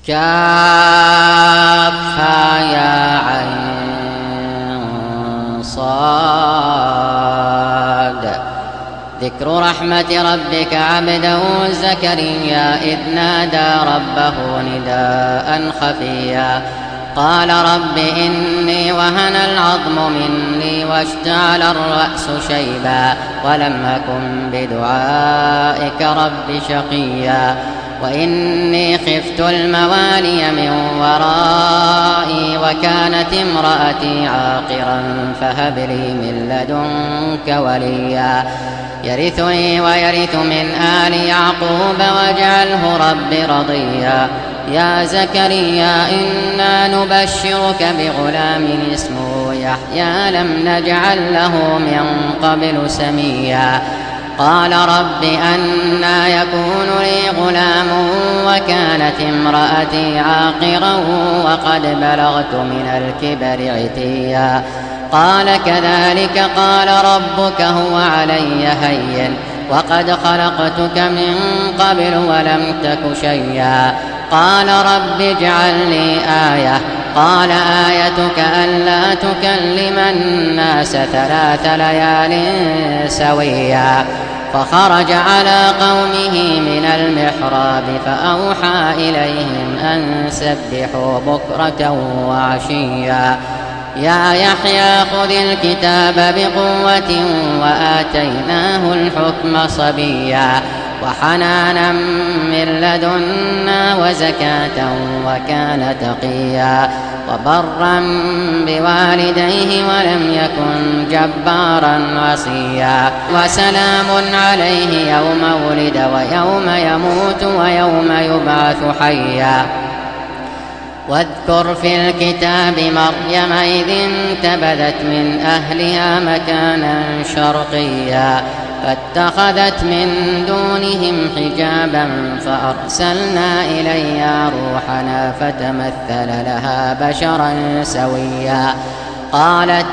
كافها يا عين صاد. ذكر رحمة ربك عبده زكريا إذ نادى ربه نداء خفيا قال رب إني وهن العظم مني واشتعل الرأس شيبا ولم أكن بدعائك رب شقيا وإني خفت الموالي من ورائي وكانت امرأتي عاقرا فهب لي من لدنك وليا يرثني ويرث من آل يعقوب واجعله رب رضيا. يا زكريا إنا نبشرك بغلام اسمه يحيى لم نجعل له من قبل سميا قال رب أنى يكون لي غلام وكانت امرأتي عاقرا وقد بلغت من الكبر عتيا قال كذلك قال ربك هو علي هين وقد خلقتك من قبل ولم تك شيئا قال رب اجعل لي آية قال آيتك ألا تكلم الناس 3 ليال سويا فخرج على قومه من المحراب فأوحى إليهم أن سبحوا بكرة وعشيا يا يحيى خذ الكتاب بقوة وآتيناه الحكم صبيا وحنانا من لدنا وزكاة وكان تقيا وبرا بوالديه ولم يكن جبارا عصيا وسلام عليه يوم ولد ويوم يموت ويوم يبعث حيا واذكر في الكتاب مريم إذ انتبذت من أهلها مكانا شرقيا فاتخذت من دونهم حجابا فأرسلنا إليها روحنا فتمثل لها بشرا سويا قالت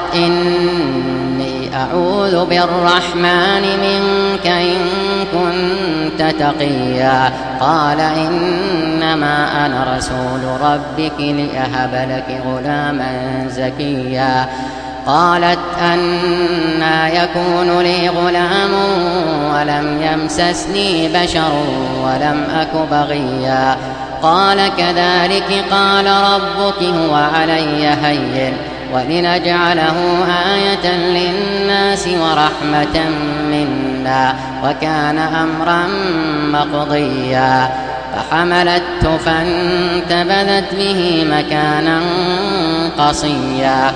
إني أعوذ بالرحمن منك إن كنت تقيا قال إنما أنا رسول ربك لأهب لك غلاما زكيا قالت أنى يكون لي غلام ولم يمسسني بشر ولم أك بغيا قال كذلك قال ربك هو علي هين ولنجعله آية للناس ورحمة منا وكان أمرا مقضيا فحملته فانتبذت به مكانا قصيا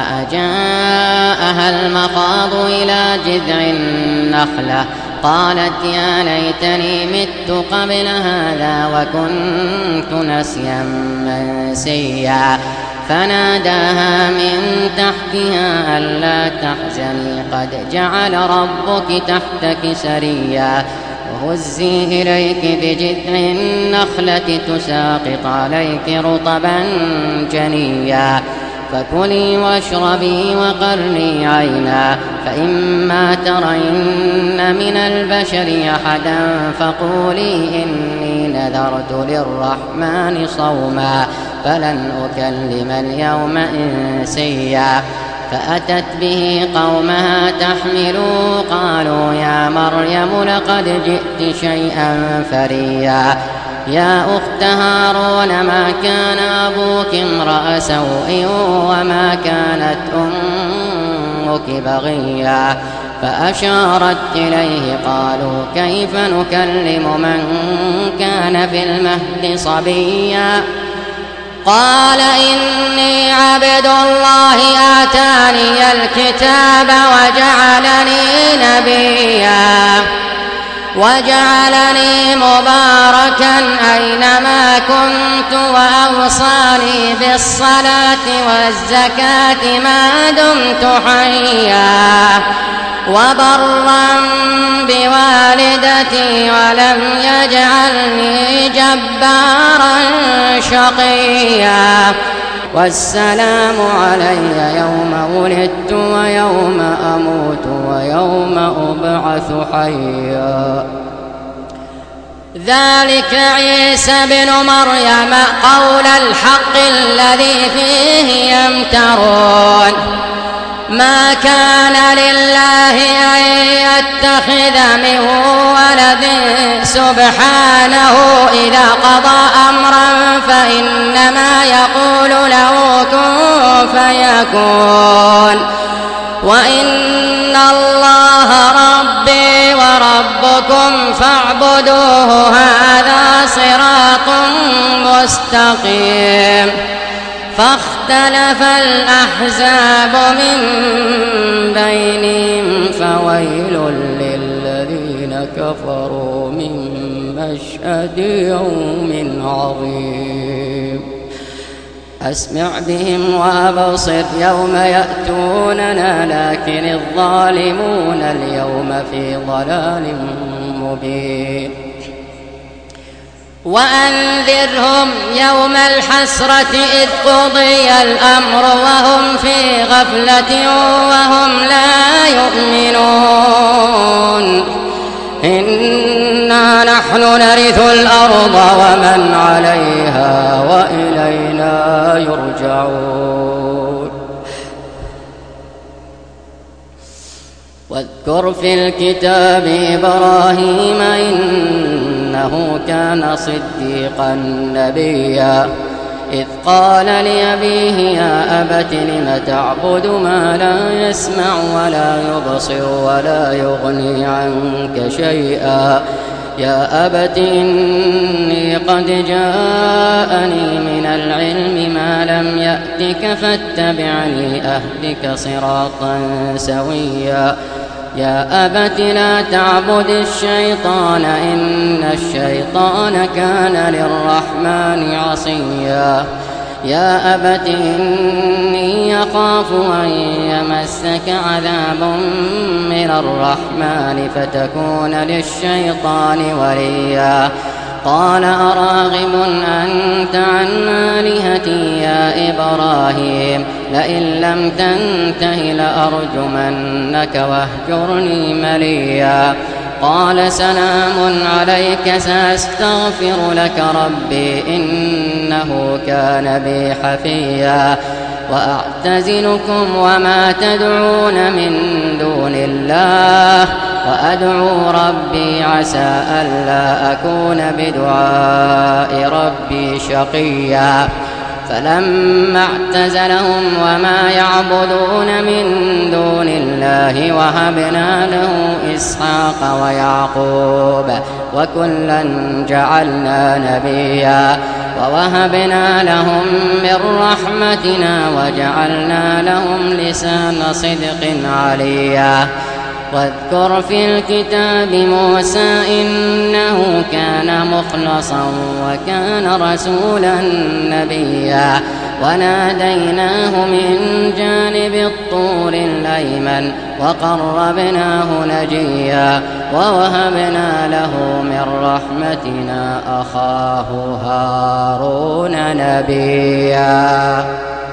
فأجاءها المخاض إلى جذع النخلة قالت يا ليتني مت قبل هذا وكنت نسيا منسيا فناداها من تحتها ألا تحزني قد جعل ربك تحتك سريا وهزي إليك بجذع النخلة تساقط عليك رطبا جنيا فكلي واشربي وقري عينا فإما ترين من البشر أحدا فقولي إني نذرت للرحمن صوما فلن أكلم اليوم إنسيا فأتت به قومها تحملوا قالوا يا مريم لقد جئت شيئا فريا يا أخت هارون ما كان أبوك امرأ سوء وما كانت أمك بغيا فأشارت إليه قالوا كيف نكلم من كان في المهد صبيا قال إني عبد الله آتاني الكتاب وجعلني مباركا أينما كنت وأوصاني بالصلاة والزكاة ما دمت حيا وبرا بوالدتي ولم يجعلني جبارا شقيا والسلام علي يوم ولدت ويوم أموت ويوم أبعث حيا ذلك عيسى بن مريم قول الحق الذي فيه يمترون ما كان لله أن يتخذ من ولد سبحانه إذا قضى أمرا فإنما يقول له كن فيكون وإن الله ربي وربكم فاعبدوه هذا صراط مستقيم فاختلف الأحزاب من بينهم فويل للذين كفروا من مشهد يوم عظيم أسمع بهم وأبصر يوم يأتوننا لكن الظالمون اليوم في ضلال مبين وأنذرهم يوم الحسرة إذ قضي الأمر وهم في غفلة وهم لا يؤمنون إنا نحن نرث الأرض ومن عليها وإلينا يرجعون واذكر في الكتاب إبراهيم إنه كان صديقا نبيا إذ قال لأبيه يا أبت لم تعبد ما لا يسمع ولا يبصر ولا يغني عنك شيئا يا أبت إني قد جاءني من العلم ما لم يأتك فاتبعني أهدك صراطا سويا يا أبت لا تعبد الشيطان إن الشيطان كان للرحمن عصيا يا أبت إني أخاف أن يمسك عذاب من الرحمن فتكون للشيطان وليا قال أراغب أنت عن آلهتي يا إبراهيم لئن لم تنته لأرجمنك واهجرني مليا قال سلام عليك سأستغفر لك ربي إنه كان بي حفيا وأعتزلكم وما تدعون من دون الله وأدعو ربي عسى ألا أكون بدعاء ربي شقيا فلما اعتزلهم وما يعبدون من دون الله وهبنا له إسحاق ويعقوب وكلا جعلنا نبيا ووهبنا لهم من رحمتنا وجعلنا لهم لسان صدق عليا واذكر في الكتاب موسى إنه كان مخلصا وكان رسولا نبيا وناديناه من جانب الطور الأيمن وقربناه نجيا ووهبنا له من رحمتنا أخاه هارون نبيا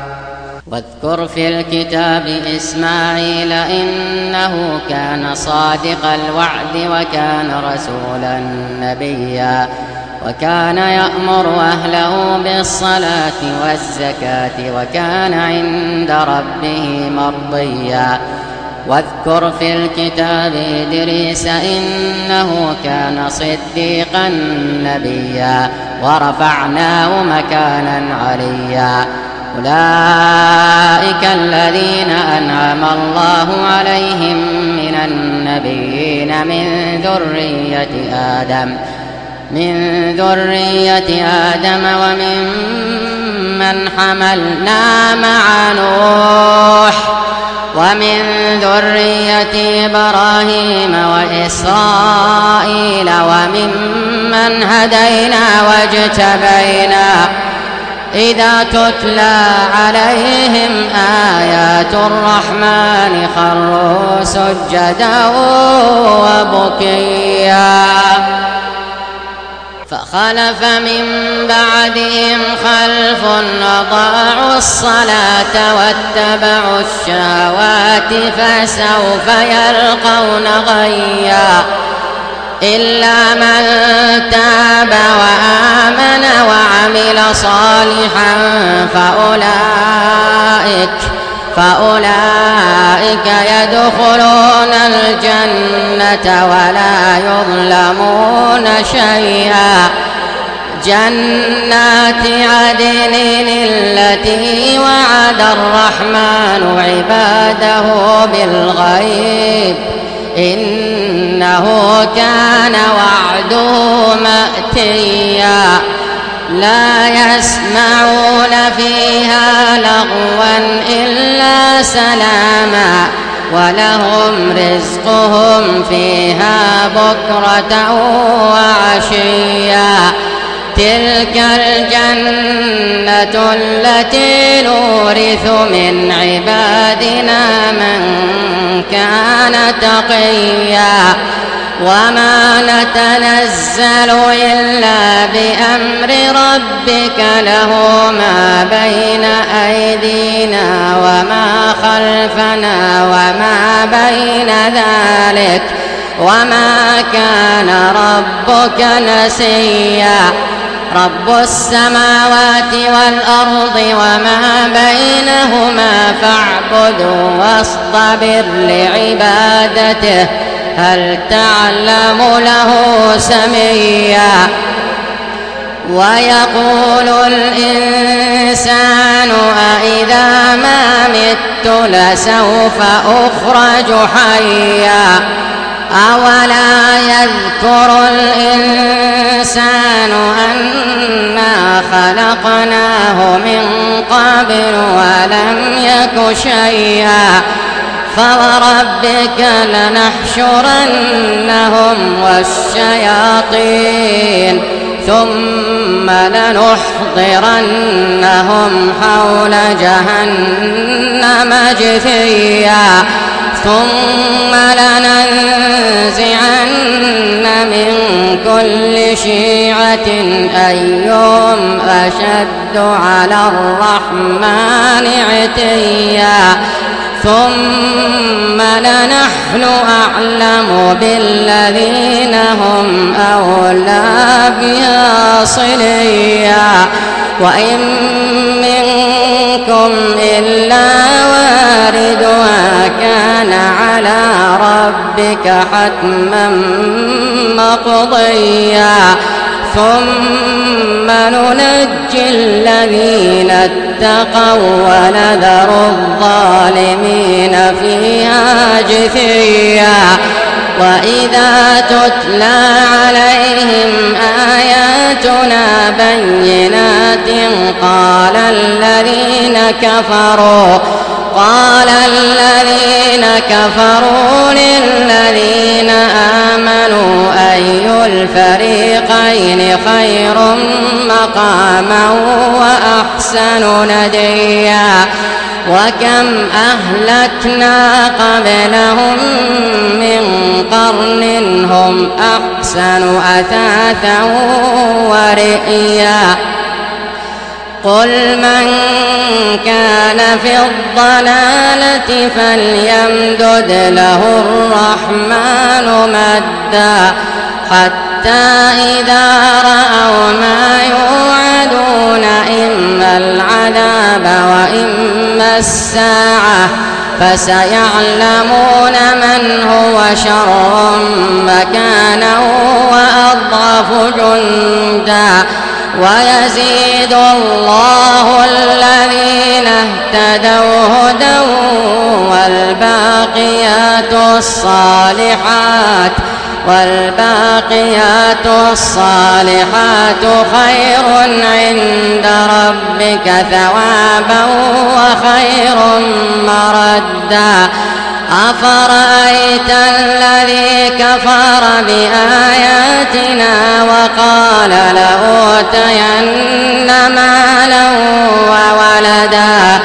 واذكر في الكتاب إسماعيل إنه كان صادق الوعد وكان رسولا نبيا وكان يأمر أهله بالصلاة والزكاة وكان عند ربه مرضيا واذكر في الكتاب إدريس إنه كان صديقا نبيا ورفعناه مكانا عليا أولئك الذين أنعم الله عليهم من النبيين من ذرية آدم وممن حملنا مع نوح ومن ذرية إبراهيم وإسرائيل وممن هدينا واجتبينا إذا تتلى عليهم آيات الرحمن خروا سجدا وبكيا فخلف من بعدهم خلف أضاعوا الصلاة واتبعوا الشهوات فسوف يلقون غيا إلا من تاب وآمن وعمل صالحا فأولئك يدخلون الجنة ولا يظلمون شيئا. جنات عدن التي وعد الرحمن عباده بالغيب إنه كان وعده مأتيا. لا يسمعون فيها لغوا إلا سلاما ولهم رزقهم فيها بكرة وعشيا. تلك الجنة التي نورث من عبادنا من كان تقيا. وما نتنزل إلا بأمر ربك له ما بين أيدينا وما خلفنا وما بين ذلك وما كان ربك نسيا. رب السماوات والأرض وما بينهما فاعبده واصطبر لعبادته هل تعلم له سميا. ويقول الإنسان أإذا ما مت لسوف أخرج حيا. أولا يذكر الإنسان أنا خلقناه من قبل ولم يك شيئا. فوربك لنحشرنهم والشياطين ثم لنحضرنهم حول جهنم جثيا. ثم لننزعن من كل شيعة أيهم أشد على الرحمن عتيا. ثم لنحن أعلم بالذين هم أولى بها صليا. وإن منكم إلا واردها كان على ربك حتما مقضيا. ثم ننجي الذين اتقوا ونذر الظالمين فيها جثيا. وإذا تتلى عليهم آياتنا بينات قال الذين كفروا للذين آمنوا أي الفريقين خير مقاما وأحسن نديا. وكم أهلكنا قبلهم من قرن هم أحسن أثاثا ورئيا. قل من كان في الضلالة فليمدد له الرحمن مدا حتى إذا رأوا ما يوعدون إما العذاب وإما الساعة فسيعلمون من هو شر مكانا وأضعف جندا. ويزيد الله الذين اهتدوا هدى والباقيات الصالحات خير عند ربك ثوابا وخير مردا. أفرأيت الذي كفر بآياتنا وقال لأوتين مالا وولدا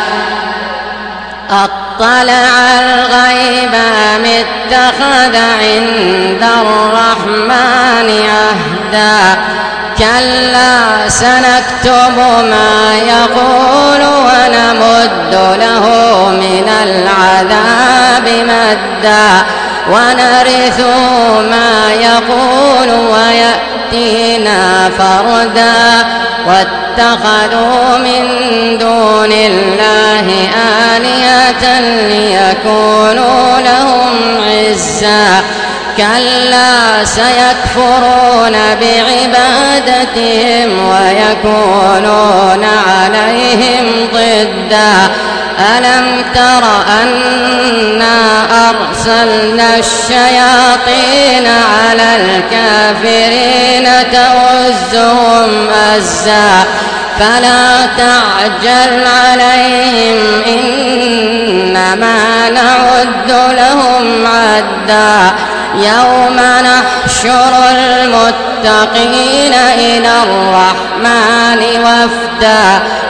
أطلع الغيب أم اتخذ عند الرحمن عهدا. كلا سنكتب ما يقول ونمد له من العذاب مدا. ونرثه ما يقول ويأتينا فردا واتخذوا من دون الله آلهة ليكونوا لهم عزا كلا سيكفرون بعبادتهم ويكونون عليهم ضدا ألم تر أنا أرسلنا الشياطين على الكافرين تؤزهم أزا فلا تعجل عليهم إنما نعد لهم عدا يوم نحشر المتقين إلى الرحمن وفدا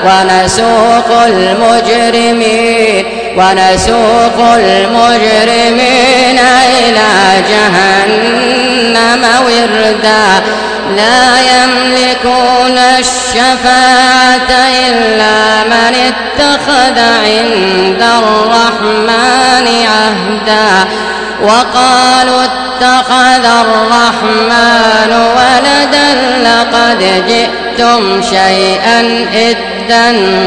ونسوق المجرمين إلى جهنم وردا لا يملكون الشفاعة إلا من اتخذ عند الرحمن عهدا وقالوا اتخذ الرحمن ولدا لقد جئتم شيئا إدا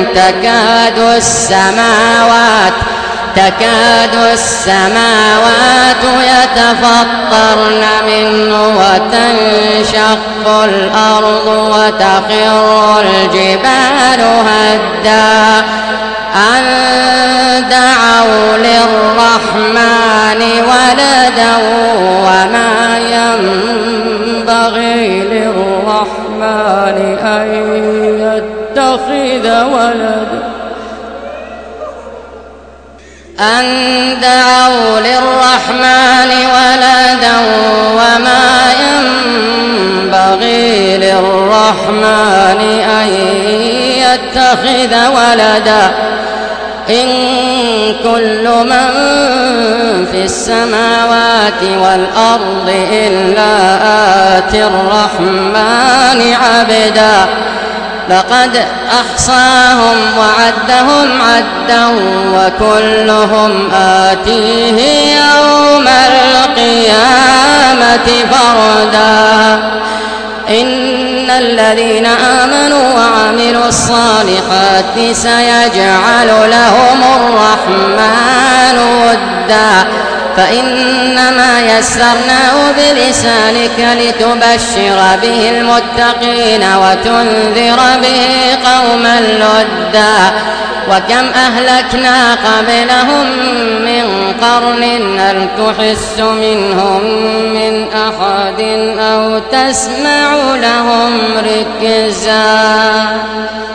تكاد السماوات يتفطرن منه وتنشق الأرض وتخر الجبال هدا أن دعوا للرحمن ولدا وما ينبغي للرحمن أن يتخذ ولدا أن دعوا للرحمن ولدا وما ينبغي للرحمن أن يتخذ ولدا إن كل من في السماوات والأرض إلا آتي الرحمن عبدا لقد أحصاهم وعدهم عدا وكلهم آتيه يوم القيامة فردا إن الذين آمنوا وعملوا الصالحات سيجعل لهم الرحمن ودا فإنما يسرناه بلسانك لتبشر به المتقين وتنذر به قوما لدا وكم أهلكنا قبلهم من قرن هل تحس منهم من أحد أو تسمع لهم ركزا